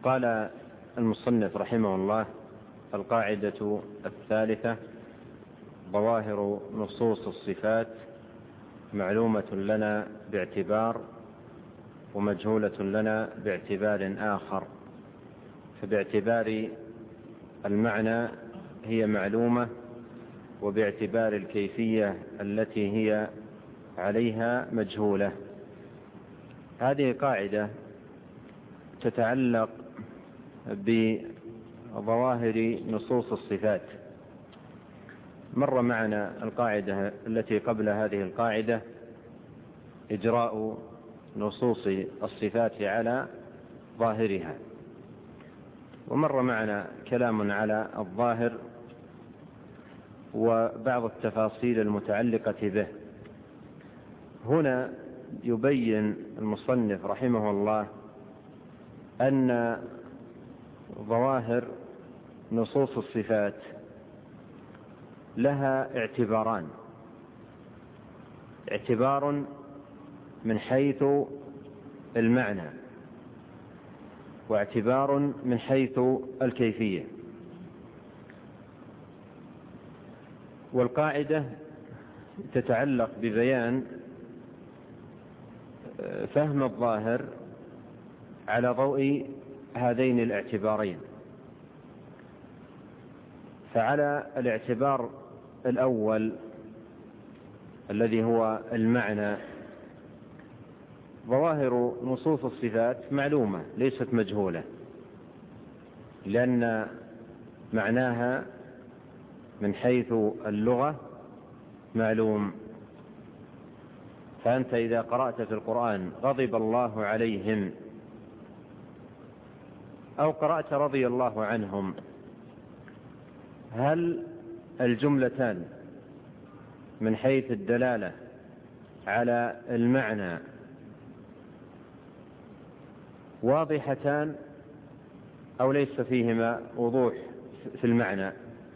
قال المصنف رحمه الله: القاعدة الثالثة: ظواهر نصوص الصفات معلومة لنا باعتبار ومجهولة لنا باعتبار آخر. فباعتبار المعنى هي معلومة، وباعتبار الكيفية التي هي عليها مجهولة. هذه قاعدة تتعلق بظواهر نصوص الصفات. مر معنا القاعدة التي قبل هذه القاعدة إجراء نصوص الصفات على ظاهرها، ومر معنا كلام على الظاهر وبعض التفاصيل المتعلقة به. هنا يبين المصنف رحمه الله أن ظواهر نصوص الصفات لها اعتباران: اعتبار من حيث المعنى، واعتبار من حيث الكيفية. والقاعدة تتعلق ببيان فهم الظاهر على ضوء هذين الاعتبارين. فعلى الاعتبار الأول الذي هو المعنى، ظواهر نصوص الصفات معلومة ليست مجهولة، لأن معناها من حيث اللغة معلوم. فأنت إذا قرأت في القرآن غضب الله عليهم أو قرأت رضي الله عنهم، هل الجملتان من حيث الدلالة على المعنى واضحتان أو ليس فيهما وضوح في المعنى؟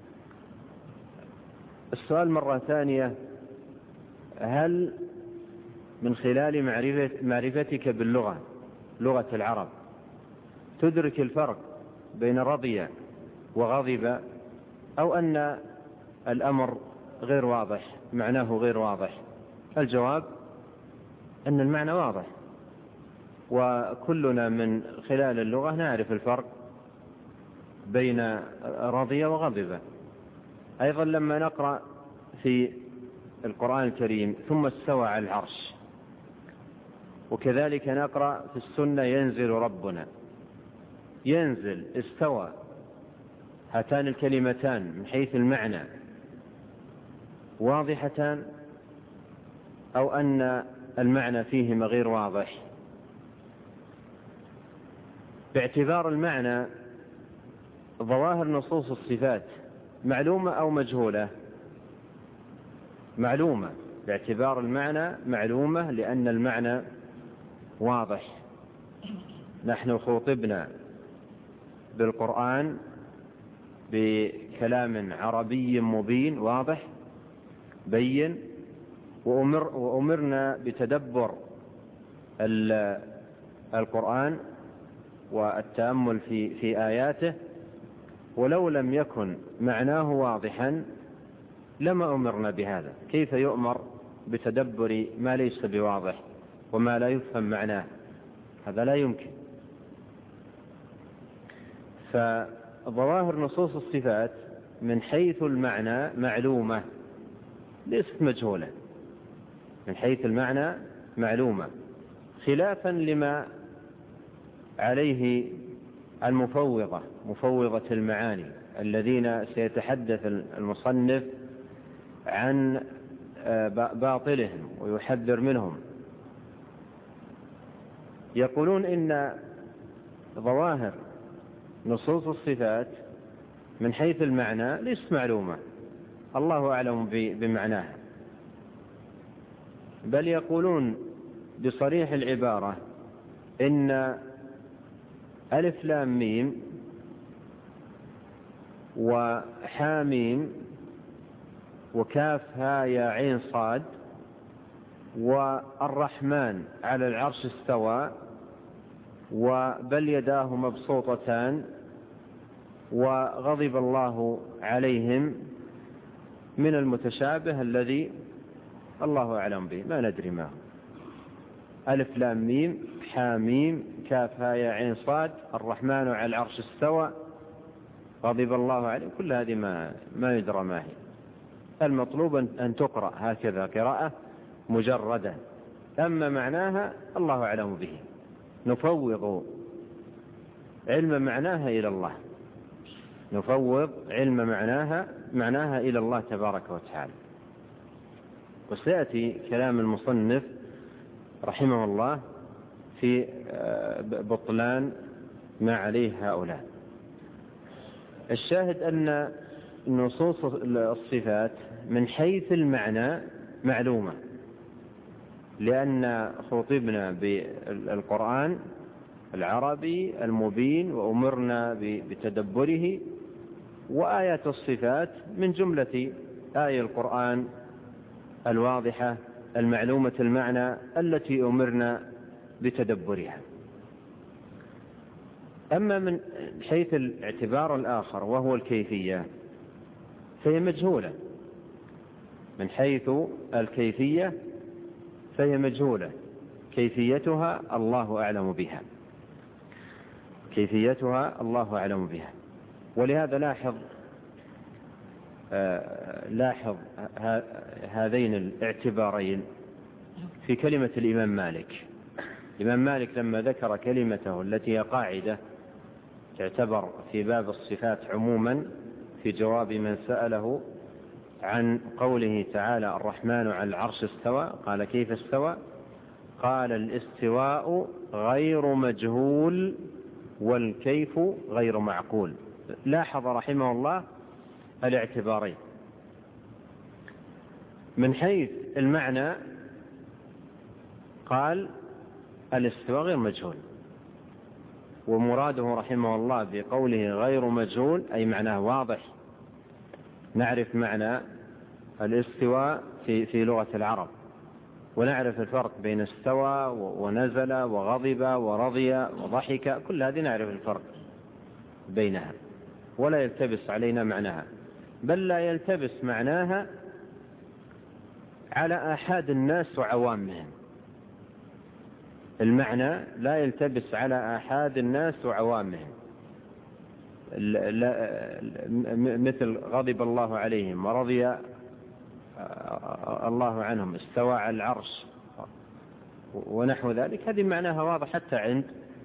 السؤال مرة ثانية: هل من خلال معرفتك باللغة، لغة العرب، تدرك الفرق بين رضي وغضب، أو أن الأمر غير واضح، معناه غير واضح؟ الجواب أن المعنى واضح، وكلنا من خلال اللغة نعرف الفرق بين رضي وغضب. أيضا لما نقرأ في القرآن الكريم ثم استوى على العرش، وكذلك نقرأ في السنة ينزل ربنا، ينزل، استوى، هاتان الكلمتان من حيث المعنى واضحتان أو أن المعنى فيهما غير واضح؟ باعتبار المعنى ظواهر نصوص الصفات معلومة أو مجهولة؟ معلومة. باعتبار المعنى معلومة، لأن المعنى واضح. نحن خاطبنا بالقرآن بكلام عربي مبين واضح بين، وأمرنا بتدبر القرآن والتأمل في آياته، ولو لم يكن معناه واضحا لما أمرنا بهذا. كيف يؤمر بتدبر ما ليس بواضح وما لا يفهم معناه؟ هذا لا يمكن. فظواهر نصوص الصفات من حيث المعنى معلومة ليست مجهولة، من حيث المعنى معلومة، خلافا لما عليه المفوضة، مفوضة المعاني، الذين سيتحدث المصنف عن باطلهم ويحذر منهم. يقولون إن ظواهر نصوص الصفات من حيث المعنى ليست معلومة، الله أعلم بمعناها، بل يقولون بصريح العبارة إن ألف لام ميم وحاميم وكاف ها يا عين صاد والرحمن على العرش استوى بل يداه مبسوطتان وغضب الله عليهم من المتشابه الذي الله أعلم به ما ندري ما هو. ألف لام ميم حاميم كاف ها يا عين صاد الرحمن على العرش استوى غضب الله عليه، كل هذه ما يدرى ما هي. المطلوب أن تقرأ هكذا قراءة مجردة، أما معناها الله أعلم به، نفوض علم معناها إلى الله، نفوض علم معناها إلى الله تبارك وتعالى. وسيأتي كلام المصنف رحمه الله في بطلان ما عليه هؤلاء. الشاهد أن نصوص الصفات من حيث المعنى معلومة، لأن خطبنا بالقرآن العربي المبين وأمرنا بتدبره، وآيات الصفات من جملة آية القرآن الواضحة المعلومة المعنى التي أمرنا بتدبرها. أما من حيث الاعتبار الآخر وهو الكيفية فهي مجهولة، من حيث الكيفية فهي مجهولة، كيفيتها الله أعلم بها، كيفيتها الله أعلم بها. ولهذا لاحظ هذين الاعتبارين في كلمة الإمام مالك. الإمام مالك لما ذكر كلمته التي هي قاعدة تعتبر في باب الصفات عموما في جواب من سأله عن قوله تعالى الرحمن على العرش استوى، قال كيف استوى؟ قال الاستواء غير مجهول والكيف غير معقول. لاحظ رحمه الله الاعتبارين. من حيث المعنى قال الاستواء غير مجهول، ومراده رحمه الله بقوله غير مجهول أي معناه واضح، نعرف معنى الاستواء في لغة العرب، ونعرف الفرق بين استوى ونزل وغضب ورضي وضحك، كل هذه نعرف الفرق بينها ولا يلتبس علينا معناها، بل لا يلتبس معناها على آحاد الناس وعوامهم. المعنى لا يلتبس على آحاد الناس وعوامهم، مثل غضب الله عليهم ورضي الله عنهم، استوى على العرش ونحو ذلك، هذه معناها واضح حتى عند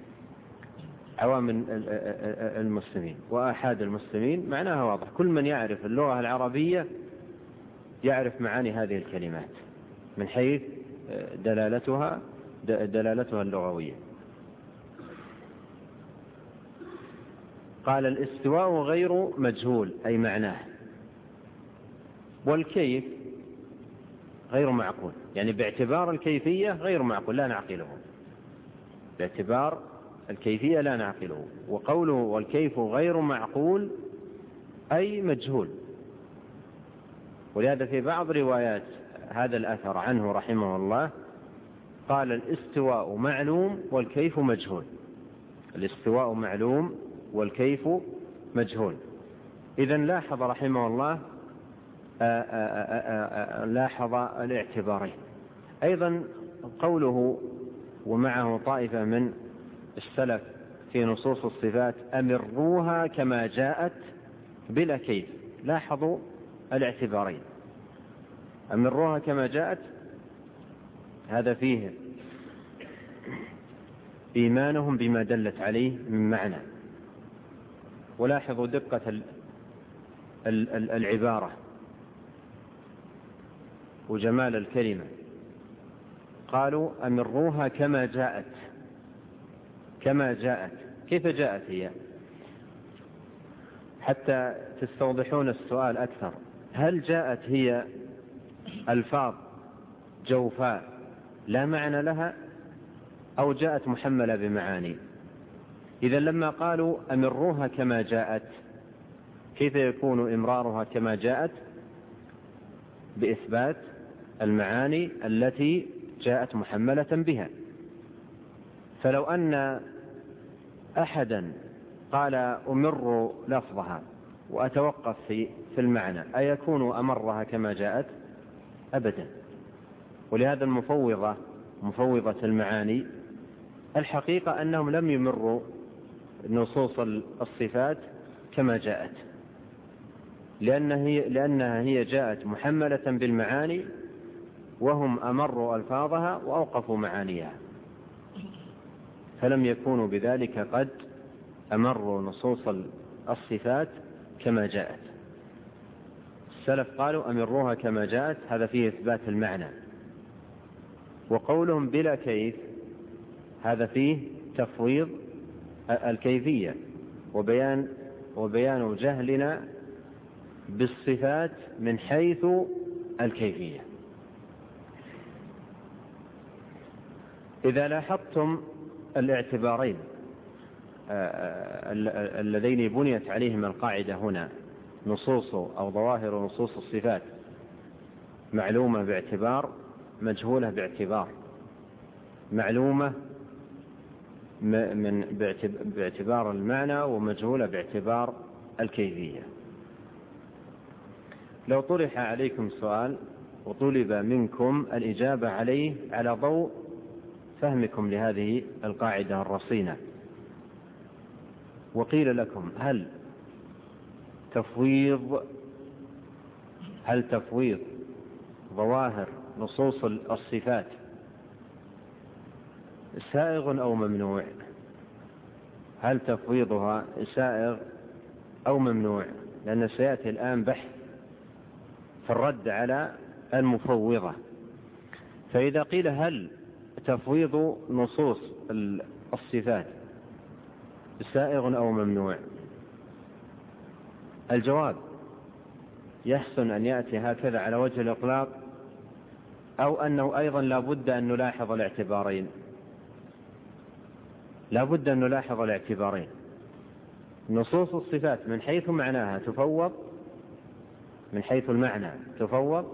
عوام المسلمين وآحاد المسلمين، معناها واضح. كل من يعرف اللغة العربية يعرف معاني هذه الكلمات من حيث دلالتها اللغوية. قال الاستواء غير مجهول أي معناه، والكيف غير معقول، يعني باعتبار الكيفية غير معقول لا نعقله، باعتبار الكيفية لا نعقله. وقوله والكيف غير معقول أي مجهول. ولهذا في بعض روايات هذا الأثر عنه رحمه الله قال الاستواء معلوم والكيف مجهول، الاستواء معلوم والكيف مجهول. إذن لاحظ رحمه الله لاحظ الاعتبارين. أيضا قوله ومعه طائفة من السلف في نصوص الصفات أمروها كما جاءت بلا كيف، لاحظوا الاعتبارين. أمروها كما جاءت هذا فيه إيمانهم بما دلت عليه من معنى، ولاحظوا دقة العبارة وجمال الكلمة. قالوا أمروها كما جاءت، كما جاءت، كيف جاءت هي؟ حتى تستوضحون السؤال أكثر، هل جاءت هي ألفاظ جوفاء لا معنى لها أو جاءت محملة بمعاني؟ إذا لما قالوا أمروها كما جاءت، كيف يكون إمرارها كما جاءت؟ بإثبات المعاني التي جاءت محملة بها. فلو أن أحدا قال أمر لفظها وأتوقف في المعنى أيكون أمرها كما جاءت؟ أبدا. ولهذا مفوضة المعاني الحقيقة أنهم لم يمروا نصوص الصفات كما جاءت، لأنها هي جاءت محملة بالمعاني، وهم أمروا ألفاظها وأوقفوا معانيها، فلم يكونوا بذلك قد أمروا نصوص الصفات كما جاءت. السلف قالوا أمروها كما جاءت، هذا فيه إثبات المعنى. وقولهم بلا كيف هذا فيه تفويض الكيفية وبيان جهلنا بالصفات من حيث الكيفية. إذا لاحظتم الاعتبارين اللذين بنيت عليهما القاعدة هنا، نصوص أو ظواهر نصوص الصفات معلومة باعتبار، مجهولة باعتبار. معلومة باعتبار المعنى، ومجهولة باعتبار الكيفية. لو طرح عليكم سؤال وطلب منكم الإجابة عليه على ضوء فهمكم لهذه القاعدة الرصينة، وقيل لكم هل تفويض ظواهر نصوص الصفات سائغ أو ممنوع؟ هل تفويضها سائغ أو ممنوع؟ لأن سيأتي الآن بحث في الرد على المفوضة. فإذا قيل هل تفويض نصوص الصفات سائغ أو ممنوع، الجواب يحسن أن يأتي هكذا على وجه الإطلاق، أو أنه أيضا لا بد أن نلاحظ الاعتبارين. لا بد أن نلاحظ الاعتبارين. نصوص الصفات من حيث معناها تفوض، من حيث المعنى تفوض،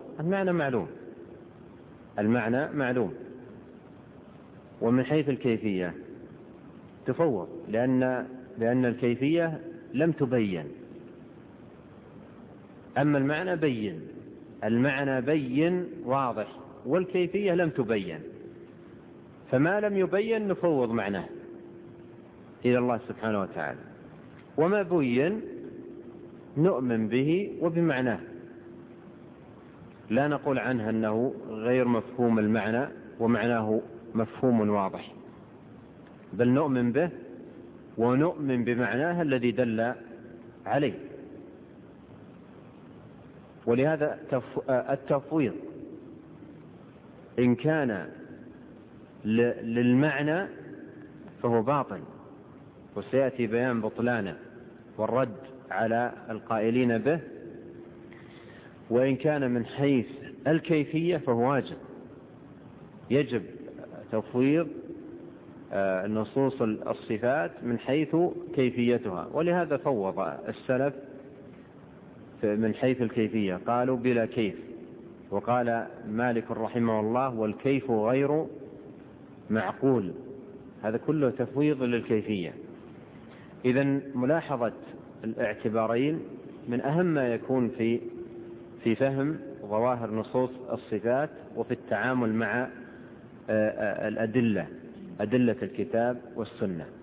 المعنى معلوم، ومن حيث الكيفية تفوض، لأن الكيفية لم تبين. أما المعنى بين واضح، والكيفية لم تبين، فما لم يبين نفوض معناه إلى الله سبحانه وتعالى، وما بين نؤمن به وبمعناه، لا نقول عنه أنه غير مفهوم المعنى ومعناه مفهوم واضح، بل نؤمن به ونؤمن بمعناه الذي دل عليه. ولهذا التفويض إن كان للمعنى فهو باطل، وسيأتي بيان بطلانه والرد على القائلين به. وإن كان من حيث الكيفية فهو واجب، يجب تفويض نصوص الصفات من حيث كيفيتها. ولهذا فوض السلف من حيث الكيفية، قالوا بلا كيف. وقال مالك رحمه الله والكيف غير معقول، هذا كله تفويض للكيفية. إذن ملاحظة الاعتبارين من أهم ما يكون في فهم ظواهر نصوص الصفات وفي التعامل مع أدلة الكتاب والسنة.